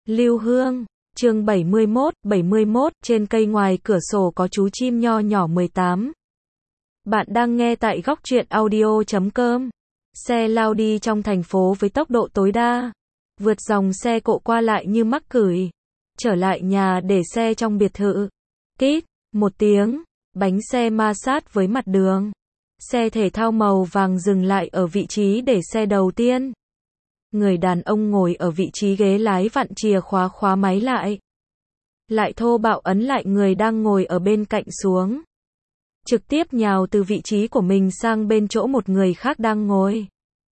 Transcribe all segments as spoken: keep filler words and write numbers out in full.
Lưu Hương, chương bảy mươi mốt, bảy mươi mốt, trên cây ngoài cửa sổ có chú chim nho nhỏ mười tám. Bạn đang nghe tại góc truyện audio chấm com. Xe lao đi trong thành phố với tốc độ tối đa. Vượt dòng xe cộ qua lại như mắc cửi. Trở lại nhà để xe trong biệt thự. Tít, một tiếng, bánh xe ma sát với mặt đường. Xe thể thao màu vàng dừng lại ở vị trí để xe đầu tiên. Người đàn ông ngồi ở vị trí ghế lái vặn chìa khóa khóa máy lại. Lại thô bạo ấn lại người đang ngồi ở bên cạnh xuống. Trực tiếp nhào từ vị trí của mình sang bên chỗ một người khác đang ngồi.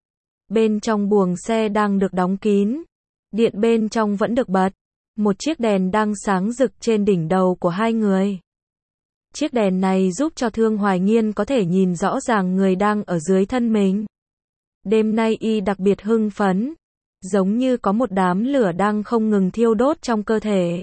Bên trong buồng xe đang được đóng kín. Điện bên trong vẫn được bật. Một chiếc đèn đang sáng rực trên đỉnh đầu của hai người. Chiếc đèn này giúp cho Thương Hoài Nghiên có thể nhìn rõ ràng người đang ở dưới thân mình. Đêm nay y đặc biệt hưng phấn, giống như có một đám lửa đang không ngừng thiêu đốt trong cơ thể.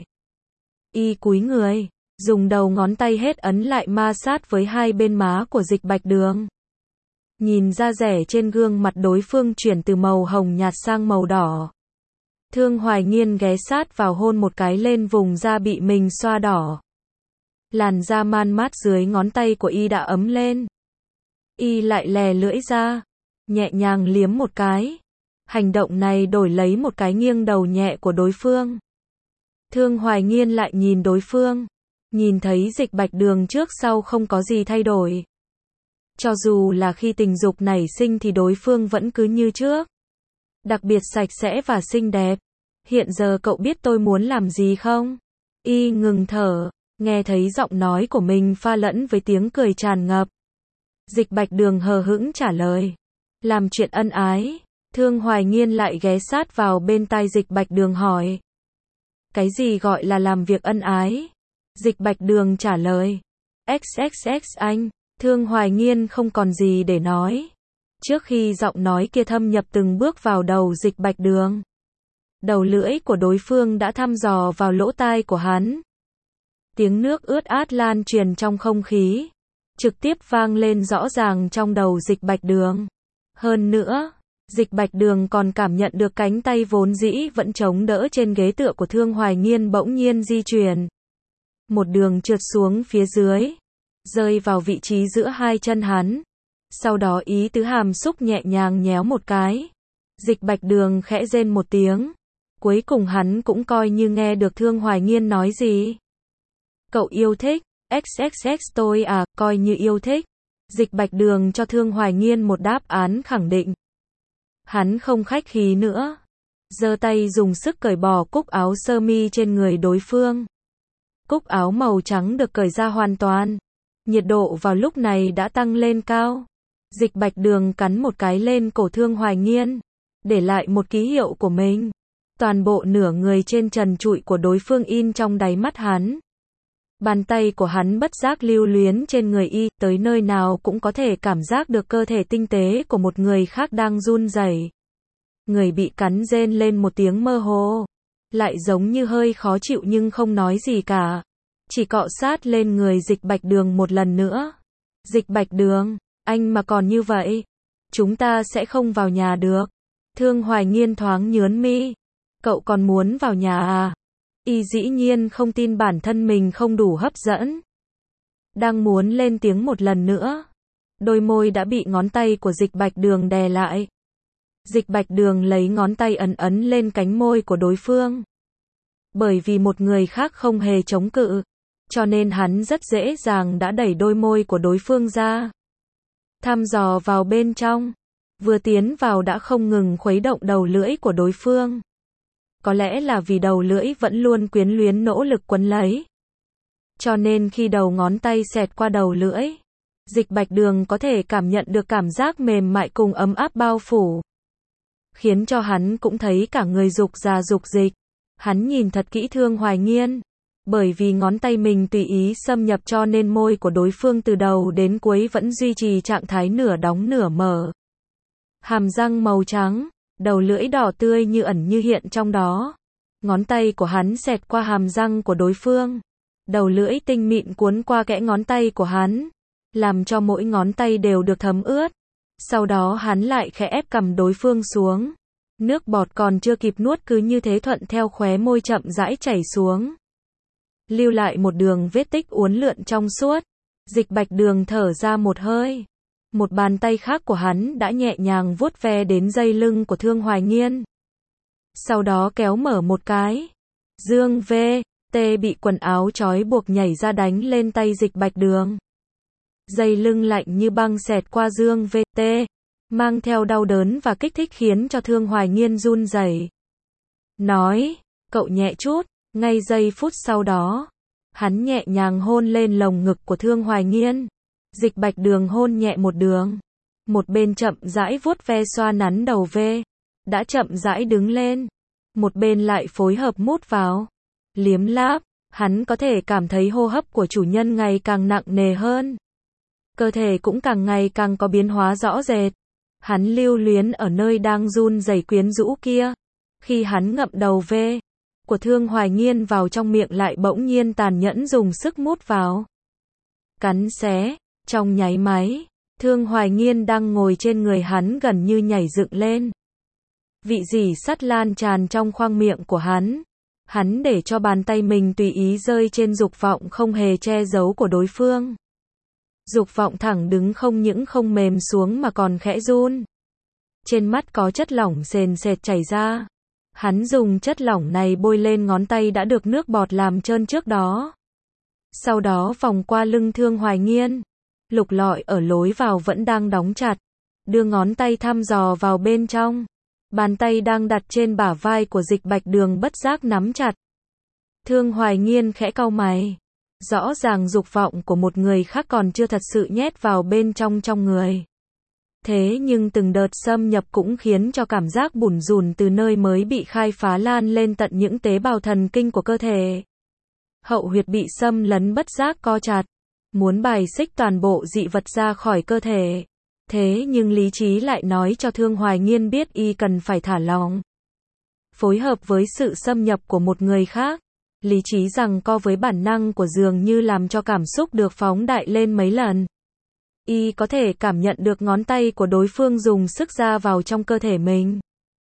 Y cúi người, dùng đầu ngón tay hết ấn lại ma sát với hai bên má của Dịch Bạch Đường. Nhìn da rẻ trên gương mặt đối phương chuyển từ màu hồng nhạt sang màu đỏ. Thương Hoài Nghiên ghé sát vào hôn một cái lên vùng da bị mình xoa đỏ. Làn da man mát dưới ngón tay của y đã ấm lên. Y lại lè lưỡi ra, nhẹ nhàng liếm một cái. Hành động này đổi lấy một cái nghiêng đầu nhẹ của đối phương. Thương Hoài Nghiên lại nhìn đối phương, nhìn thấy Dịch Bạch Đường trước sau không có gì thay đổi. Cho dù là khi tình dục nảy sinh thì đối phương vẫn cứ như trước. Đặc biệt sạch sẽ và xinh đẹp. Hiện giờ cậu biết tôi muốn làm gì không? Y ngừng thở, nghe thấy giọng nói của mình pha lẫn với tiếng cười tràn ngập. Dịch Bạch Đường hờ hững trả lời. Làm chuyện ân ái. Thương Hoài Nghiên lại ghé sát vào bên tai Dịch Bạch Đường hỏi. Cái gì gọi là làm việc ân ái? Dịch Bạch Đường trả lời. ích ích ích anh. Thương Hoài Nghiên không còn gì để nói. Trước khi giọng nói kia thâm nhập từng bước vào đầu Dịch Bạch Đường. Đầu lưỡi của đối phương đã thăm dò vào lỗ tai của hắn. Tiếng nước ướt át lan truyền trong không khí. Trực tiếp vang lên rõ ràng trong đầu Dịch Bạch Đường. Hơn nữa, Dịch Bạch Đường còn cảm nhận được cánh tay vốn dĩ vẫn chống đỡ trên ghế tựa của Thương Hoài Nghiên bỗng nhiên di chuyển. Một đường trượt xuống phía dưới, rơi vào vị trí giữa hai chân hắn. Sau đó ý tứ hàm xúc nhẹ nhàng nhéo một cái. Dịch Bạch Đường khẽ rên một tiếng. Cuối cùng hắn cũng coi như nghe được Thương Hoài Nghiên nói gì. Cậu yêu thích, ích ích ích tôi à, coi như yêu thích. Dịch Bạch Đường cho Thương Hoài Nghiên một đáp án khẳng định. Hắn không khách khí nữa. Giơ tay dùng sức cởi bỏ cúc áo sơ mi trên người đối phương. Cúc áo màu trắng được cởi ra hoàn toàn. Nhiệt độ vào lúc này đã tăng lên cao. Dịch Bạch Đường cắn một cái lên cổ Thương Hoài Nghiên. Để lại một ký hiệu của mình. Toàn bộ nửa người trên trần trụi của đối phương in trong đáy mắt hắn. Bàn tay của hắn bất giác lưu luyến trên người y, tới nơi nào cũng có thể cảm giác được cơ thể tinh tế của một người khác đang run rẩy. Người bị cắn rên lên một tiếng mơ hồ, lại giống như hơi khó chịu nhưng không nói gì cả. Chỉ cọ sát lên người Dịch Bạch Đường một lần nữa. Dịch Bạch Đường, anh mà còn như vậy, chúng ta sẽ không vào nhà được. Thương Hoài Nghiên thoáng nhớn mi. Cậu còn muốn vào nhà à? Y dĩ nhiên không tin bản thân mình không đủ hấp dẫn. Đang muốn lên tiếng một lần nữa. Đôi môi đã bị ngón tay của Dịch Bạch Đường đè lại. Dịch Bạch Đường lấy ngón tay ấn ấn lên cánh môi của đối phương. Bởi vì một người khác không hề chống cự, cho nên hắn rất dễ dàng đã đẩy đôi môi của đối phương ra. Thăm dò vào bên trong. Vừa tiến vào đã không ngừng khuấy động đầu lưỡi của đối phương. Có lẽ là vì đầu lưỡi vẫn luôn quyến luyến nỗ lực quấn lấy. Cho nên khi đầu ngón tay xẹt qua đầu lưỡi, Dịch Bạch Đường có thể cảm nhận được cảm giác mềm mại cùng ấm áp bao phủ. Khiến cho hắn cũng thấy cả người dục ra dục dịch. Hắn nhìn thật kỹ Thương Hoài Nghiên. Bởi vì ngón tay mình tùy ý xâm nhập cho nên môi của đối phương từ đầu đến cuối vẫn duy trì trạng thái nửa đóng nửa mở. Hàm răng màu trắng. Đầu lưỡi đỏ tươi như ẩn như hiện trong đó. Ngón tay của hắn xẹt qua hàm răng của đối phương. Đầu lưỡi tinh mịn cuốn qua kẽ ngón tay của hắn. Làm cho mỗi ngón tay đều được thấm ướt. Sau đó hắn lại khẽ ép cằm đối phương xuống. Nước bọt còn chưa kịp nuốt cứ như thế thuận theo khóe môi chậm rãi chảy xuống. Lưu lại một đường vết tích uốn lượn trong suốt. Dịch Bạch Đường thở ra một hơi. Một bàn tay khác của hắn đã nhẹ nhàng vuốt ve đến dây lưng của Thương Hoài Nghiên. Sau đó kéo mở một cái. Dương V. T bị quần áo trói buộc nhảy ra đánh lên tay Dịch Bạch Đường. Dây lưng lạnh như băng xẹt qua Dương V. T, mang theo đau đớn và kích thích khiến cho Thương Hoài Nghiên run rẩy. Nói, cậu nhẹ chút, ngay giây phút sau đó, hắn nhẹ nhàng hôn lên lồng ngực của Thương Hoài Nghiên. Dịch Bạch Đường hôn nhẹ một đường, một bên chậm rãi vuốt ve xoa nắn đầu V, đã chậm rãi đứng lên, một bên lại phối hợp mút vào, liếm láp, hắn có thể cảm thấy hô hấp của chủ nhân ngày càng nặng nề hơn. Cơ thể cũng càng ngày càng có biến hóa rõ rệt. Hắn lưu luyến ở nơi đang run rẩy quyến rũ kia. Khi hắn ngậm đầu V của Thương Hoài Nghiên vào trong miệng lại bỗng nhiên tàn nhẫn dùng sức mút vào. Cắn xé, trong nháy máy, Thương Hoài Nghiên đang ngồi trên người hắn gần như nhảy dựng lên. Vị rỉ sắt lan tràn trong khoang miệng của hắn. Hắn để cho bàn tay mình tùy ý rơi trên dục vọng không hề che giấu của đối phương. Dục vọng thẳng đứng không những không mềm xuống mà còn khẽ run. Trên mắt có chất lỏng sền sệt chảy ra. Hắn dùng chất lỏng này bôi lên ngón tay đã được nước bọt làm trơn trước đó. Sau đó vòng qua lưng Thương Hoài Nghiên. Lục lọi ở lối vào vẫn đang đóng chặt. Đưa ngón tay thăm dò vào bên trong. Bàn tay đang đặt trên bả vai của Dịch Bạch Đường bất giác nắm chặt. Thương Hoài Nghiên khẽ cau mày. Rõ ràng dục vọng của một người khác còn chưa thật sự nhét vào bên trong trong người. Thế nhưng từng đợt xâm nhập cũng khiến cho cảm giác bủn rủn từ nơi mới bị khai phá lan lên tận những tế bào thần kinh của cơ thể. Hậu huyệt bị xâm lấn bất giác co chặt, muốn bài xích toàn bộ dị vật ra khỏi cơ thể. Thế nhưng lý trí lại nói cho Thương Hoài Nghiên biết y cần phải thả lỏng. Phối hợp với sự xâm nhập của một người khác. Lý trí rằng co với bản năng của dường như làm cho cảm xúc được phóng đại lên mấy lần. Y có thể cảm nhận được ngón tay của đối phương dùng sức ra vào trong cơ thể mình.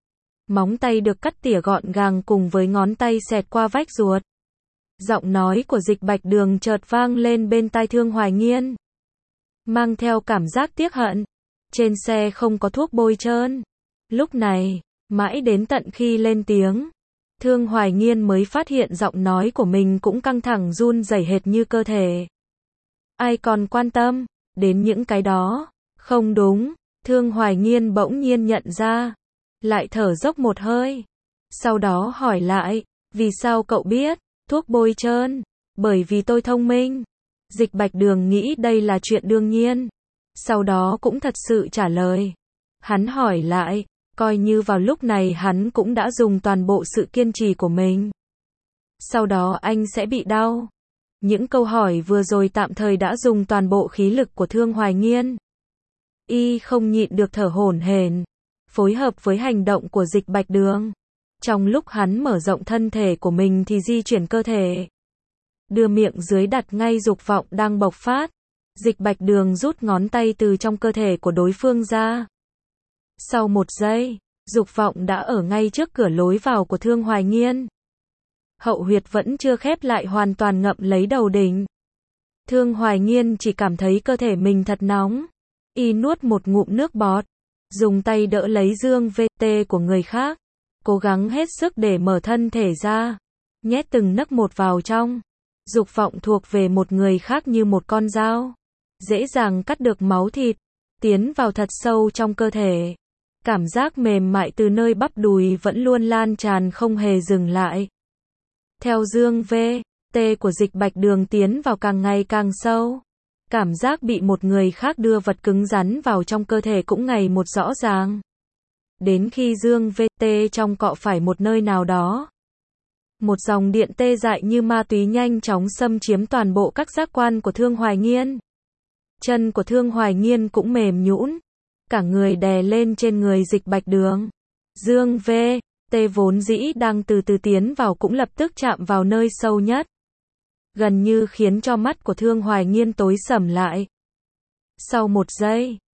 Móng tay được cắt tỉa gọn gàng cùng với ngón tay xẹt qua vách ruột. Giọng nói của Dịch Bạch Đường chợt vang lên bên tai Thương Hoài Nghiên. Mang theo cảm giác tiếc hận. Trên xe không có thuốc bôi trơn. Lúc này, mãi đến tận khi lên tiếng. Thương Hoài Nghiên mới phát hiện giọng nói của mình cũng căng thẳng run rẩy hệt như cơ thể. Ai còn quan tâm đến những cái đó? Không đúng, Thương Hoài Nghiên bỗng nhiên nhận ra. Lại thở dốc một hơi. Sau đó hỏi lại, vì sao cậu biết? Thuốc bôi trơn. Bởi vì tôi thông minh. Dịch Bạch Đường nghĩ đây là chuyện đương nhiên. Sau đó cũng thật sự trả lời. Hắn hỏi lại. Coi như vào lúc này hắn cũng đã dùng toàn bộ sự kiên trì của mình. Sau đó anh sẽ bị đau. Những câu hỏi vừa rồi tạm thời đã dùng toàn bộ khí lực của Thương Hoài Nghiên. Y không nhịn được thở hổn hển, phối hợp với hành động của Dịch Bạch Đường. Trong lúc hắn mở rộng thân thể của mình thì di chuyển cơ thể. Đưa miệng dưới đặt ngay dục vọng đang bộc phát. Dịch Bạch Đường rút ngón tay từ trong cơ thể của đối phương ra. Sau một giây, dục vọng đã ở ngay trước cửa lối vào của Thương Hoài Nghiên. Hậu huyệt vẫn chưa khép lại hoàn toàn ngậm lấy đầu đỉnh. Thương Hoài Nghiên chỉ cảm thấy cơ thể mình thật nóng. Y nuốt một ngụm nước bọt, dùng tay đỡ lấy dương vê tê của người khác, cố gắng hết sức để mở thân thể ra, nhét từng nấc một vào trong. Dục vọng thuộc về một người khác như một con dao, dễ dàng cắt được máu thịt, tiến vào thật sâu trong cơ thể. Cảm giác mềm mại từ nơi bắp đùi vẫn luôn lan tràn không hề dừng lại. Theo dương vê tê của Dịch Bạch Đường tiến vào càng ngày càng sâu. Cảm giác bị một người khác đưa vật cứng rắn vào trong cơ thể cũng ngày một rõ ràng. Đến khi dương vê tê trong cọ phải một nơi nào đó. Một dòng điện tê dại như ma túy nhanh chóng xâm chiếm toàn bộ các giác quan của Thương Hoài Nghiên. Chân của Thương Hoài Nghiên cũng mềm nhũn, cả người đè lên trên người Dịch Bạch Đường. Dương vê tê vốn dĩ đang từ từ tiến vào cũng lập tức chạm vào nơi sâu nhất. Gần như khiến cho mắt của Thương Hoài Nghiên tối sầm lại. Sau một giây,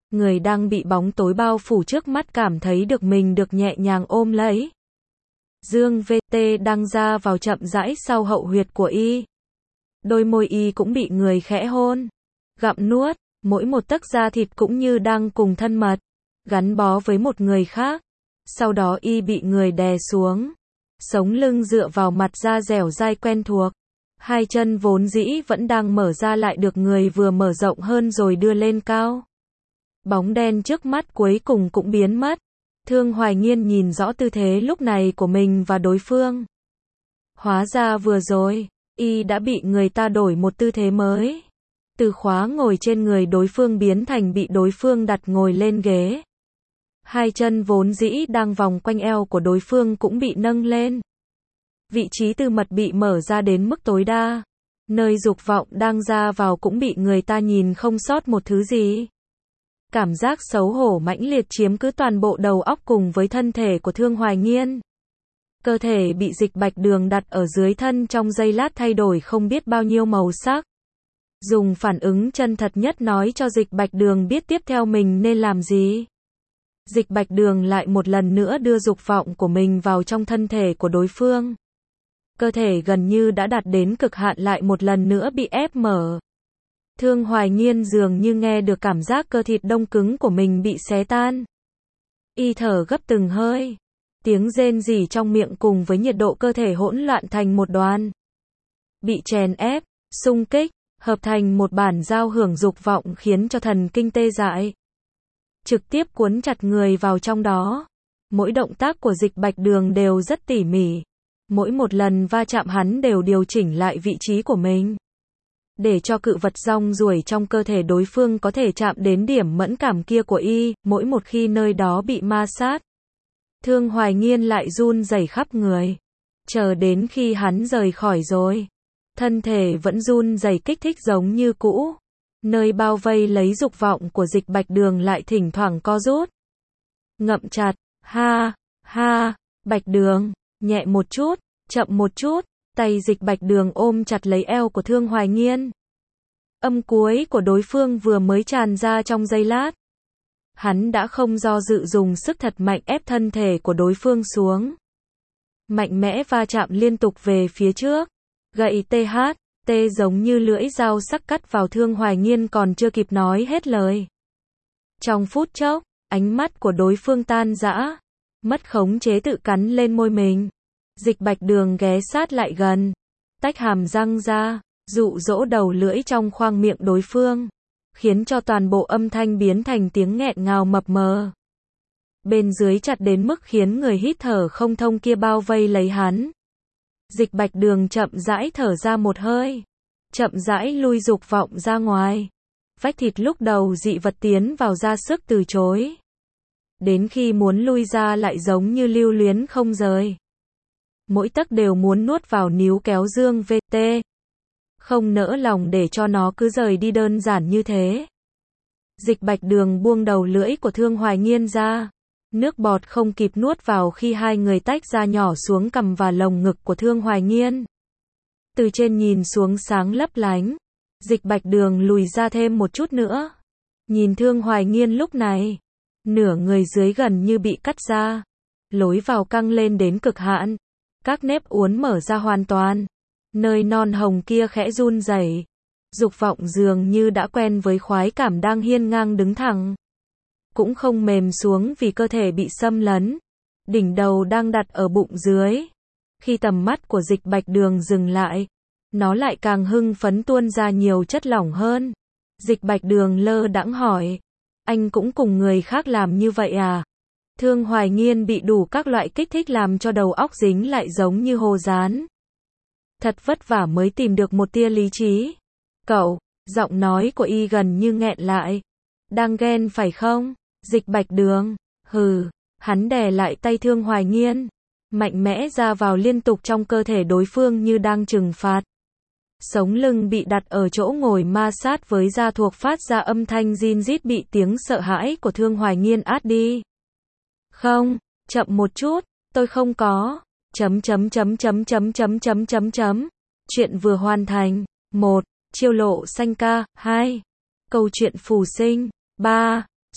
Người đang bị bóng tối bao phủ trước mắt cảm thấy được mình được nhẹ nhàng ôm lấy. Dương vê tê đang ra vào chậm rãi sau hậu huyệt của y. Đôi môi y cũng bị người khẽ hôn, gặm nuốt, mỗi một tấc da thịt cũng như đang cùng thân mật, gắn bó với một người khác. Sau đó y bị người đè xuống, sống lưng dựa vào mặt da dẻo dai quen thuộc. Hai chân vốn dĩ vẫn đang mở ra lại được người vừa mở rộng hơn rồi đưa lên cao. Bóng đen trước mắt cuối cùng cũng biến mất. Thương Hoài Nghiên nhìn rõ tư thế lúc này của mình và đối phương. Hóa ra vừa rồi, y đã bị người ta đổi một tư thế mới. Từ khóa ngồi trên người đối phương biến thành bị đối phương đặt ngồi lên ghế. Hai chân vốn dĩ đang vòng quanh eo của đối phương cũng bị nâng lên. Vị trí tư mật bị mở ra đến mức tối đa. Nơi dục vọng đang ra vào cũng bị người ta nhìn không sót một thứ gì. Cảm giác xấu hổ mãnh liệt chiếm cứ toàn bộ đầu óc cùng với thân thể của Thương Hoài Nghiên. Cơ thể bị Dịch Bạch Đường đặt ở dưới thân trong giây lát thay đổi không biết bao nhiêu màu sắc. Dùng phản ứng chân thật nhất nói cho Dịch Bạch Đường biết tiếp theo mình nên làm gì. Dịch Bạch Đường lại một lần nữa đưa dục vọng của mình vào trong thân thể của đối phương. Cơ thể gần như đã đạt đến cực hạn lại một lần nữa bị ép mở. Thương Hoài Nghiên dường như nghe được cảm giác cơ thịt đông cứng của mình bị xé tan. Y thở gấp từng hơi. Tiếng rên rỉ trong miệng cùng với nhiệt độ cơ thể hỗn loạn thành một đoàn. Bị chèn ép, xung kích, hợp thành một bản giao hưởng dục vọng khiến cho thần kinh tê dại. Trực tiếp cuốn chặt người vào trong đó. Mỗi động tác của Dịch Bạch Đường đều rất tỉ mỉ. Mỗi một lần va chạm hắn đều điều chỉnh lại vị trí của mình. Để cho cự vật rong ruổi trong cơ thể đối phương có thể chạm đến điểm mẫn cảm kia của y, mỗi một khi nơi đó bị ma sát. Thương Hoài Nghiên lại run rẩy khắp người. Chờ đến khi hắn rời khỏi rồi. Thân thể vẫn run rẩy kích thích giống như cũ. Nơi bao vây lấy dục vọng của Dịch Bạch Đường lại thỉnh thoảng co rút. Ngậm chặt, ha, ha, Bạch Đường, nhẹ một chút, chậm một chút, tay Dịch Bạch Đường ôm chặt lấy eo của Thương Hoài Nghiên. Âm cuối của đối phương vừa mới tràn ra trong giây lát. Hắn đã không do dự dùng sức thật mạnh ép thân thể của đối phương xuống. Mạnh mẽ va chạm liên tục về phía trước. Gậy tê hát, tê giống như lưỡi dao sắc cắt vào Thương Hoài Nghiên còn chưa kịp nói hết lời. Trong phút chốc, ánh mắt của đối phương tan rã. Mất khống chế tự cắn lên môi mình. Dịch Bạch Đường ghé sát lại gần. Tách hàm răng ra, dụ dỗ đầu lưỡi trong khoang miệng đối phương. Khiến cho toàn bộ âm thanh biến thành tiếng nghẹn ngào mập mờ. Bên dưới chặt đến mức khiến người hít thở không thông kia bao vây lấy hắn. Dịch Bạch Đường chậm rãi thở ra một hơi. Chậm rãi lui dục vọng ra ngoài. Vách thịt lúc đầu dị vật tiến vào ra sức từ chối. Đến khi muốn lui ra lại giống như lưu luyến không rời. Mỗi tấc đều muốn nuốt vào níu kéo Dương vê tê. Không nỡ lòng để cho nó cứ rời đi đơn giản như thế. Dịch Bạch Đường buông đầu lưỡi của Thương Hoài Nghiên ra. Nước bọt không kịp nuốt vào khi hai người tách ra nhỏ xuống cằm và lồng ngực của Thương Hoài Nghiên. Từ trên nhìn xuống sáng lấp lánh. Dịch Bạch Đường lùi ra thêm một chút nữa. Nhìn Thương Hoài Nghiên lúc này. Nửa người dưới gần như bị cắt ra. Lối vào căng lên đến cực hạn. Các nếp uốn mở ra hoàn toàn. Nơi non hồng kia khẽ run rẩy. Dục vọng dường như đã quen với khoái cảm đang hiên ngang đứng thẳng. Cũng không mềm xuống vì cơ thể bị xâm lấn. Đỉnh đầu đang đặt ở bụng dưới. Khi tầm mắt của Dịch Bạch Đường dừng lại, nó lại càng hưng phấn tuôn ra nhiều chất lỏng hơn. Dịch Bạch Đường lơ đãng hỏi. Anh cũng cùng người khác làm như vậy à? Thương Hoài Nghiên bị đủ các loại kích thích làm cho đầu óc dính lại giống như hồ dán. Thật vất vả mới tìm được một tia lý trí. Cậu, giọng nói của y gần như nghẹn lại. Đang ghen phải không? Dịch Bạch Đường, hừ, hắn đè lại tay Thương Hoài Nghiên. Mạnh mẽ ra vào liên tục trong cơ thể đối phương như đang trừng phạt. Sống lưng bị đặt ở chỗ ngồi ma sát với da thuộc phát ra âm thanh rin rít bị tiếng sợ hãi của Thương Hoài Nghiên át đi. Không, chậm một chút, tôi không có. Chấm chấm chấm chấm chấm chấm chấm chấm chấm. Chuyện vừa hoàn thành. một. Chiêu lộ xanh ca. hai. Câu chuyện phù sinh. ba.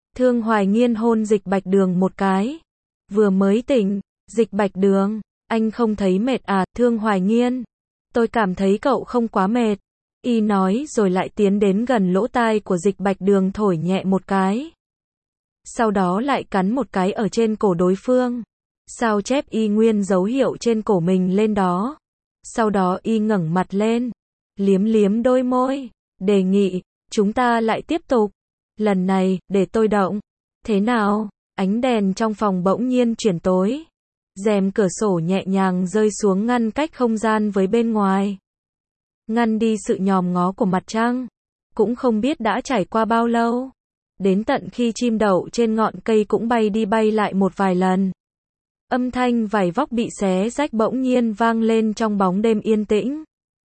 Thương Hoài Nghiên hôn Dịch Bạch Đường một cái. Vừa mới tỉnh, Dịch Bạch Đường, anh không thấy mệt à, Thương Hoài Nghiên. Tôi cảm thấy cậu không quá mệt. Y nói rồi lại tiến đến gần lỗ tai của Dịch Bạch Đường thổi nhẹ một cái. Sau đó lại cắn một cái ở trên cổ đối phương. Sao chép y nguyên dấu hiệu trên cổ mình lên đó. Sau đó y ngẩng mặt lên, liếm liếm đôi môi, đề nghị, chúng ta lại tiếp tục. Lần này, để tôi động. Thế nào? Ánh đèn trong phòng bỗng nhiên chuyển tối. Rèm cửa sổ nhẹ nhàng rơi xuống ngăn cách không gian với bên ngoài. Ngăn đi sự nhòm ngó của mặt trăng. Cũng không biết đã trải qua bao lâu. Đến tận khi chim đậu trên ngọn cây cũng bay đi bay lại một vài lần. Âm thanh vải vóc bị xé rách bỗng nhiên vang lên trong bóng đêm yên tĩnh.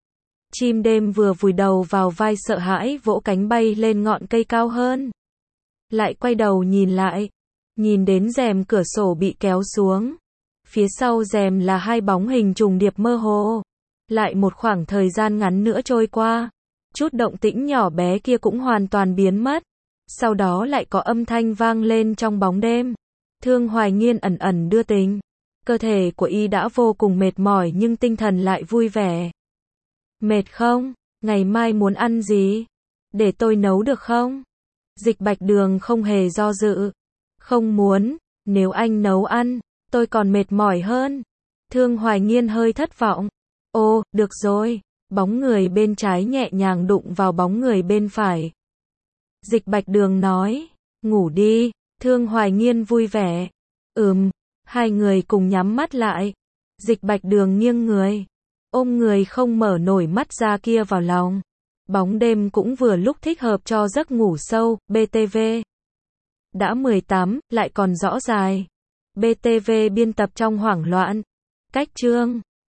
Chim đêm vừa vùi đầu vào vai sợ hãi vỗ cánh bay lên ngọn cây cao hơn. Lại quay đầu nhìn lại. Nhìn đến rèm cửa sổ bị kéo xuống. Phía sau rèm là hai bóng hình trùng điệp mơ hồ. Lại một khoảng thời gian ngắn nữa trôi qua. Chút động tĩnh nhỏ bé kia cũng hoàn toàn biến mất. Sau đó lại có âm thanh vang lên trong bóng đêm. Thương Hoài Nghiên ẩn ẩn đưa tình. Cơ thể của y đã vô cùng mệt mỏi nhưng tinh thần lại vui vẻ. Mệt không? Ngày mai muốn ăn gì? Để tôi nấu được không? Dịch Bạch Đường không hề do dự. Không muốn, nếu anh nấu ăn, tôi còn mệt mỏi hơn. Thương Hoài Nghiên hơi thất vọng. Ô, được rồi. Bóng người bên trái nhẹ nhàng đụng vào bóng người bên phải. Dịch Bạch Đường nói, ngủ đi. Thương Hoài Nghiên vui vẻ. Ừm, hai người cùng nhắm mắt lại. Dịch Bạch Đường nghiêng người, ôm người không mở nổi mắt ra kia vào lòng. Bóng đêm cũng vừa lúc thích hợp cho giấc ngủ sâu. bê tê vê đã mười tám, lại còn rõ dài. bê tê vê biên tập trong hoảng loạn. Cách chương